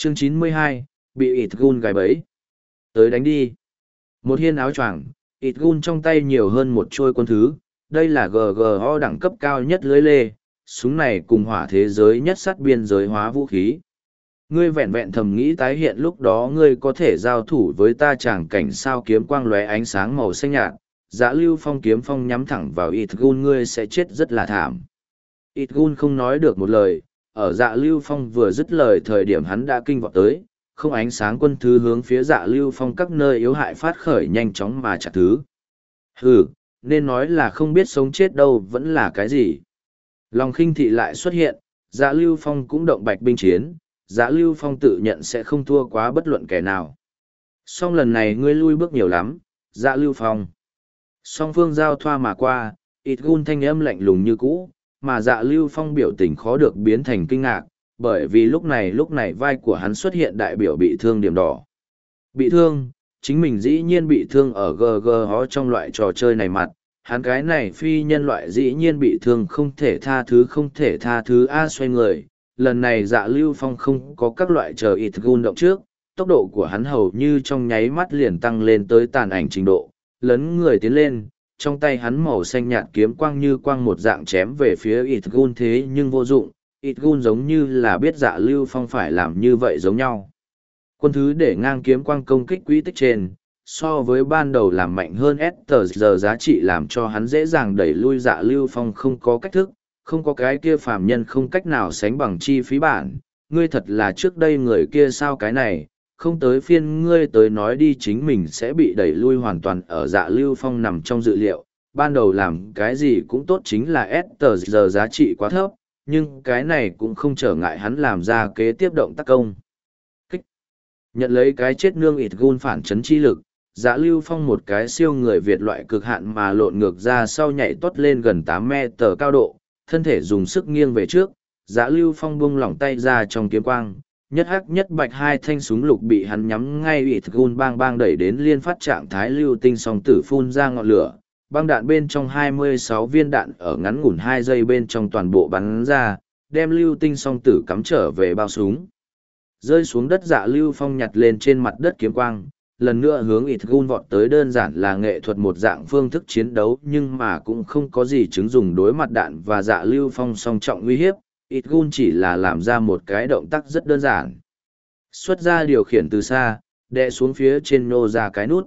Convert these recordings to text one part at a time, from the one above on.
Chương 92, bị ịt gun gài bẫy. Tới đánh đi. Một hiên áo choàng, ịt gun trong tay nhiều hơn một trôi quân thứ. Đây là GGO đẳng cấp cao nhất lưới lê, súng này cùng hỏa thế giới nhất sát biên giới hóa vũ khí. Ngươi vẹn vẹn thầm nghĩ tái hiện lúc đó ngươi có thể giao thủ với ta chàng cảnh sao kiếm quang lóe ánh sáng màu xanh nhạt, Dã Lưu Phong kiếm phong nhắm thẳng vào Itgun, ngươi sẽ chết rất là thảm. Itgun không nói được một lời, ở Dạ Lưu Phong vừa dứt lời thời điểm hắn đã kinh vọt tới, không ánh sáng quân thứ hướng phía Dạ Lưu Phong các nơi yếu hại phát khởi nhanh chóng mà chặt thứ. Hừ, nên nói là không biết sống chết đâu vẫn là cái gì. Lòng khinh thị lại xuất hiện, Dạ Lưu Phong cũng động bạch binh chiến, Dạ Lưu Phong tự nhận sẽ không thua quá bất luận kẻ nào. Song lần này ngươi lui bước nhiều lắm, Dạ Lưu Phong. Song phương giao thoa mà qua, Itgun thanh âm lạnh lùng như cũ, mà Dạ Lưu Phong biểu tình khó được biến thành kinh ngạc, bởi vì lúc này vai của hắn xuất hiện đại biểu bị thương điểm đỏ. Bị thương, chính mình dĩ nhiên bị thương ở GGO trong loại trò chơi này mặt, hắn cái này phi nhân loại dĩ nhiên bị thương không thể tha thứ a xoay người. Lần này Dạ Lưu Phong không có các loại chờ Itgun động trước, tốc độ của hắn hầu như trong nháy mắt liền tăng lên tới tàn ảnh trình độ, lấn người tiến lên, trong tay hắn màu xanh nhạt kiếm quang như quang một dạng chém về phía Itgun thế nhưng vô dụng, Itgun giống như là biết Dạ Lưu Phong phải làm như vậy giống nhau. Quân thứ để ngang kiếm quang công kích quỹ tích trên, so với ban đầu làm mạnh hơn giờ giá trị làm cho hắn dễ dàng đẩy lui Dạ Lưu Phong không có cách thức, không có cái kia phàm nhân không cách nào sánh bằng chi phí bản, ngươi thật là trước đây người kia sao cái này, không tới phiên ngươi tới nói đi chính mình sẽ bị đẩy lui hoàn toàn ở Dạ Lưu Phong nằm trong dự liệu, ban đầu làm cái gì cũng tốt chính là giờ giá trị quá thấp, nhưng cái này cũng không trở ngại hắn làm ra kế tiếp động tác công. Nhận lấy cái chết nương Itgun phản chấn chi lực, Dạ Lưu Phong một cái siêu người Việt loại cực hạn mà lộn ngược ra sau nhảy tót lên gần 8 mét cao độ, thân thể dùng sức nghiêng về trước, Dạ Lưu Phong buông lỏng tay ra trong kiếm quang, nhất hắc nhất bạch hai thanh súng lục bị hắn nhắm ngay Itgun bang bang đẩy đến liên phát trạng thái lưu tinh song tử phun ra ngọn lửa, băng đạn bên trong 26 viên đạn ở ngắn ngủn 2 giây bên trong toàn bộ bắn ra, đem lưu tinh song tử cắm trở về bao súng. Rơi xuống đất Dạ Lưu Phong nhặt lên trên mặt đất kiếm quang, lần nữa hướng Itgun vọt tới, đơn giản là nghệ thuật một dạng phương thức chiến đấu nhưng mà cũng không có gì chứng dùng đối mặt đạn và Dạ Lưu Phong song trọng uy hiếp, Itgun chỉ là làm ra một cái động tác rất đơn giản. Xuất ra điều khiển từ xa, đè xuống phía trên nô ra cái nút.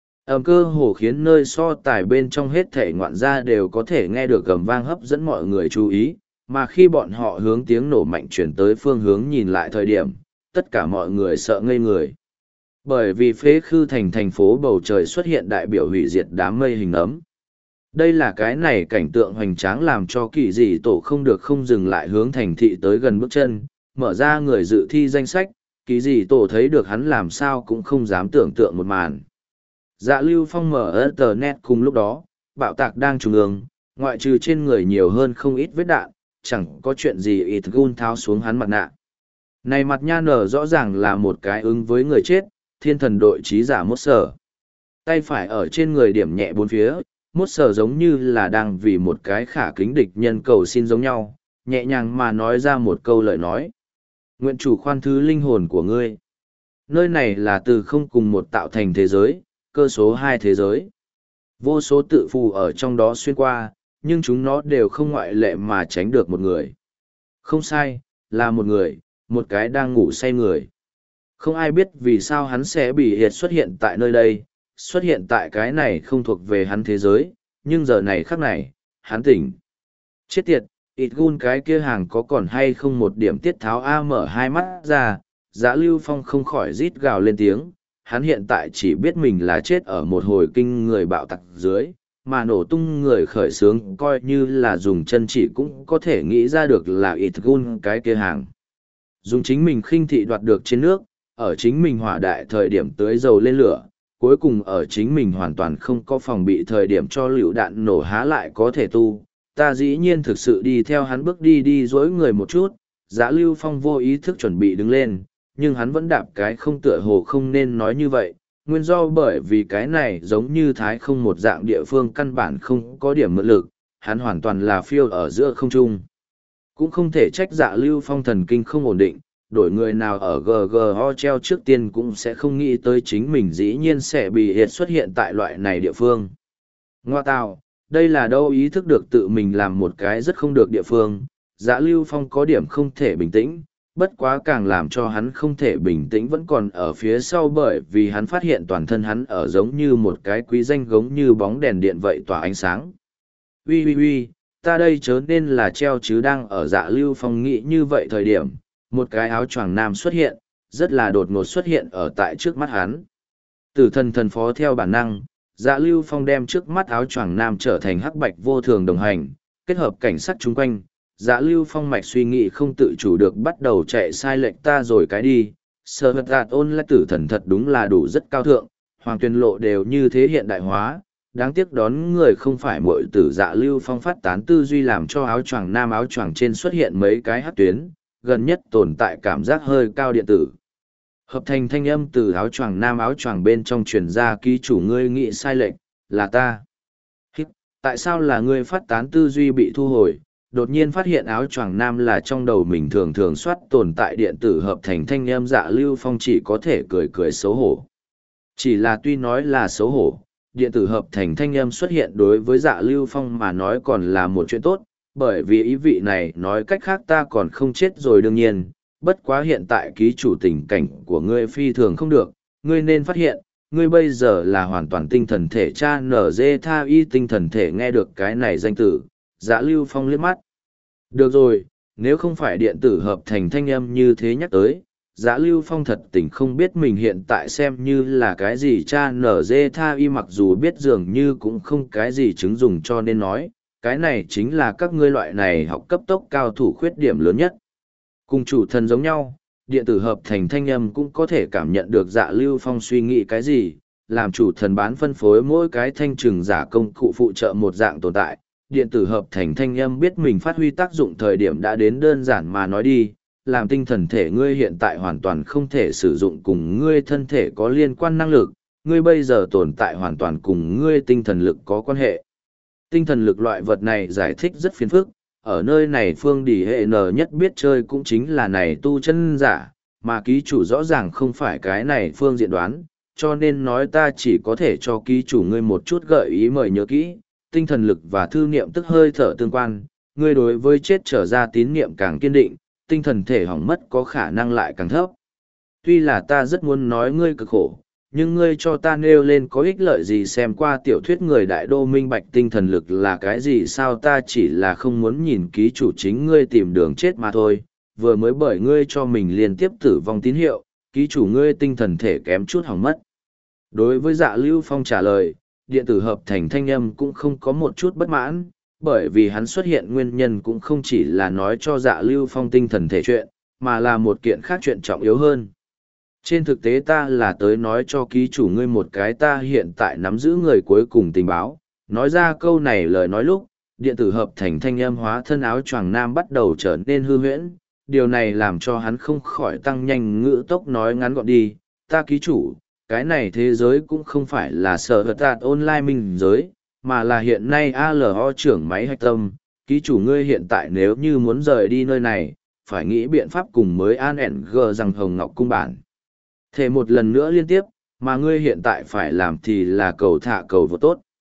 Cơ hồ khiến nơi so tài bên trong hết thể ngoạn gia đều có thể nghe được gầm vang hấp dẫn mọi người chú ý, mà khi bọn họ hướng tiếng nổ mạnh chuyển tới phương hướng nhìn lại thời điểm, tất cả mọi người sợ ngây người. Bởi vì phế khư thành phố bầu trời xuất hiện đại biểu hủy diệt đám mây hình ấm. Đây là cái này cảnh tượng hoành tráng làm cho kỳ dị tổ không được không dừng lại hướng thành thị tới gần bước chân, mở ra người dự thi danh sách, kỳ dị tổ thấy được hắn làm sao cũng không dám tưởng tượng một màn. Dạ Lưu Phong mở Ethernet cùng lúc đó, bạo tạc đang trùng ương, ngoại trừ trên người nhiều hơn không ít vết đạn, chẳng có chuyện gì Itgun tháo xuống hắn mặt nạ. Này mặt nha nở rõ ràng là một cái ứng với người chết, thiên thần đội trí giả mốt sở. Tay phải ở trên người điểm nhẹ bốn phía, mốt sở giống như là đang vì một cái khả kính địch nhân cầu xin giống nhau, nhẹ nhàng mà nói ra một câu lời nói. Nguyện chủ khoan thứ linh hồn của ngươi. Nơi này là từ không cùng một tạo thành thế giới, cơ số 2 thế giới. Vô số tự phù ở trong đó xuyên qua, nhưng chúng nó đều không ngoại lệ mà tránh được một người. Không sai, là một người, một cái đang ngủ say người. Không ai biết vì sao hắn sẽ bị hiệt xuất hiện tại nơi đây, xuất hiện tại cái này không thuộc về hắn thế giới, nhưng giờ này khắc này, hắn tỉnh. Chết tiệt, Itgun cái kia hàng có còn hay không một điểm tiết tháo A mở hai mắt ra, Dạ Lưu Phong không khỏi rít gào lên tiếng, hắn hiện tại chỉ biết mình là chết ở một hồi kinh người bạo tạc dưới, mà nổ tung người khởi sướng coi như là dùng chân chỉ cũng có thể nghĩ ra được là Itgun cái kia hàng. Dùng chính mình khinh thị đoạt được trên nước, ở chính mình hỏa đại thời điểm tưới dầu lên lửa, cuối cùng ở chính mình hoàn toàn không có phòng bị thời điểm cho lựu đạn nổ há lại có thể tu. Ta dĩ nhiên thực sự đi theo hắn bước đi dối người một chút, Dạ Lưu Phong vô ý thức chuẩn bị đứng lên, nhưng hắn vẫn đạp cái không tựa hồ không nên nói như vậy, nguyên do bởi vì cái này giống như thái không một dạng địa phương căn bản không có điểm mượn lực, hắn hoàn toàn là phiêu ở giữa không trung. Cũng không thể trách Dạ Lưu Phong thần kinh không ổn định, đổi người nào ở GGO treo trước tiên cũng sẽ không nghĩ tới chính mình dĩ nhiên sẽ bị hiệt xuất hiện tại loại này địa phương. Ngoa tạo, đây là đâu ý thức được tự mình làm một cái rất không được địa phương, Dạ Lưu Phong có điểm không thể bình tĩnh, bất quá càng làm cho hắn không thể bình tĩnh vẫn còn ở phía sau bởi vì hắn phát hiện toàn thân hắn ở giống như một cái quý danh gống như bóng đèn điện vậy tỏa ánh sáng. Ui ui ui, ta đây chớ nên là treo chứ đang ở Dạ Lưu Phong nghĩ như vậy thời điểm, một cái áo choàng nam xuất hiện, rất là đột ngột xuất hiện ở tại trước mắt hắn. Tử thần thần phó theo bản năng, Dạ Lưu Phong đem trước mắt áo choàng nam trở thành hắc bạch vô thường đồng hành, kết hợp cảnh sát chung quanh. Dạ Lưu Phong mạch suy nghĩ không tự chủ được bắt đầu chạy sai lệch ta rồi cái đi. Sở vật đạt ôn lại tử thần thật đúng là đủ rất cao thượng, hoàng tuyên lộ đều như thế hiện đại hóa. Đáng tiếc đón người không phải muội tử. Dạ Lưu Phong phát tán tư duy làm cho áo choàng nam áo choàng trên xuất hiện mấy cái hắc tuyến, gần nhất tồn tại cảm giác hơi cao điện tử. Hợp thành thanh âm từ áo choàng nam áo choàng bên trong truyền ra ký chủ ngươi nghĩ sai lệch, là ta. Hít, tại sao là ngươi phát tán tư duy bị thu hồi, đột nhiên phát hiện áo choàng nam là trong đầu mình thường thường soát tồn tại điện tử hợp thành thanh âm. Dạ Lưu Phong chỉ có thể cười cười xấu hổ. Chỉ là tuy nói là xấu hổ, điện tử hợp thành thanh âm xuất hiện đối với Dạ Lưu Phong mà nói còn là một chuyện tốt, bởi vì ý vị này nói cách khác ta còn không chết rồi đương nhiên. Bất quá hiện tại ký chủ tình cảnh của ngươi phi thường không được, ngươi nên phát hiện, ngươi bây giờ là hoàn toàn tinh thần thể cha nở dê tha y tinh thần thể. Nghe được cái này danh tử, Dạ Lưu Phong liếc mắt. Được rồi, nếu không phải điện tử hợp thành thanh âm như thế nhắc tới, Dạ Lưu Phong thật tình không biết mình hiện tại xem như là cái gì cha nở dê tha y mặc dù biết dường như cũng không cái gì chứng dùng cho nên nói, cái này chính là các ngươi loại này học cấp tốc cao thủ khuyết điểm lớn nhất. Cùng chủ thần giống nhau, điện tử hợp thành thanh âm cũng có thể cảm nhận được Dạ Lưu Phong suy nghĩ cái gì, làm chủ thần bán phân phối mỗi cái thanh trừng giả công cụ phụ trợ một dạng tồn tại. Điện tử hợp thành thanh âm biết mình phát huy tác dụng thời điểm đã đến đơn giản mà nói đi, làm tinh thần thể ngươi hiện tại hoàn toàn không thể sử dụng cùng ngươi thân thể có liên quan năng lực, ngươi bây giờ tồn tại hoàn toàn cùng ngươi tinh thần lực có quan hệ. Tinh thần lực loại vật này giải thích rất phiền phức, ở nơi này phương đỉ hệ n nhất biết chơi cũng chính là này tu chân giả, mà ký chủ rõ ràng không phải cái này phương diện đoán, cho nên nói ta chỉ có thể cho ký chủ ngươi một chút gợi ý mời nhớ kỹ, tinh thần lực và thư niệm tức hơi thở tương quan, ngươi đối với chết trở ra tín niệm càng kiên định, tinh thần thể hỏng mất có khả năng lại càng thấp. Tuy là ta rất muốn nói ngươi cực khổ, nhưng ngươi cho ta nêu lên có ích lợi gì xem qua tiểu thuyết người đại đô minh bạch tinh thần lực là cái gì sao ta chỉ là không muốn nhìn ký chủ chính ngươi tìm đường chết mà thôi, vừa mới bởi ngươi cho mình liên tiếp tử vong tín hiệu, ký chủ ngươi tinh thần thể kém chút hỏng mất. Đối với Dạ Lưu Phong trả lời, điện tử hợp thành thanh âm cũng không có một chút bất mãn, bởi vì hắn xuất hiện nguyên nhân cũng không chỉ là nói cho Dạ Lưu Phong tinh thần thể chuyện, mà là một kiện khác chuyện trọng yếu hơn. Trên thực tế ta là tới nói cho ký chủ ngươi một cái ta hiện tại nắm giữ người cuối cùng tình báo. Nói ra câu này lời nói lúc, điện tử hợp thành thanh âm hóa thân áo choàng nam bắt đầu trở nên hư huyễn. Điều này làm cho hắn không khỏi tăng nhanh ngữ tốc nói ngắn gọn đi. Ta ký chủ, cái này thế giới cũng không phải là sở vật tạt online minh giới, mà là hiện nay ALO trưởng máy hạch tâm. Ký chủ ngươi hiện tại nếu như muốn rời đi nơi này, phải nghĩ biện pháp cùng mới ANG rằng Hồng Ngọc Cung bản. Thể một lần nữa liên tiếp, mà ngươi hiện tại phải làm thì là cầu thả cầu vô tốt.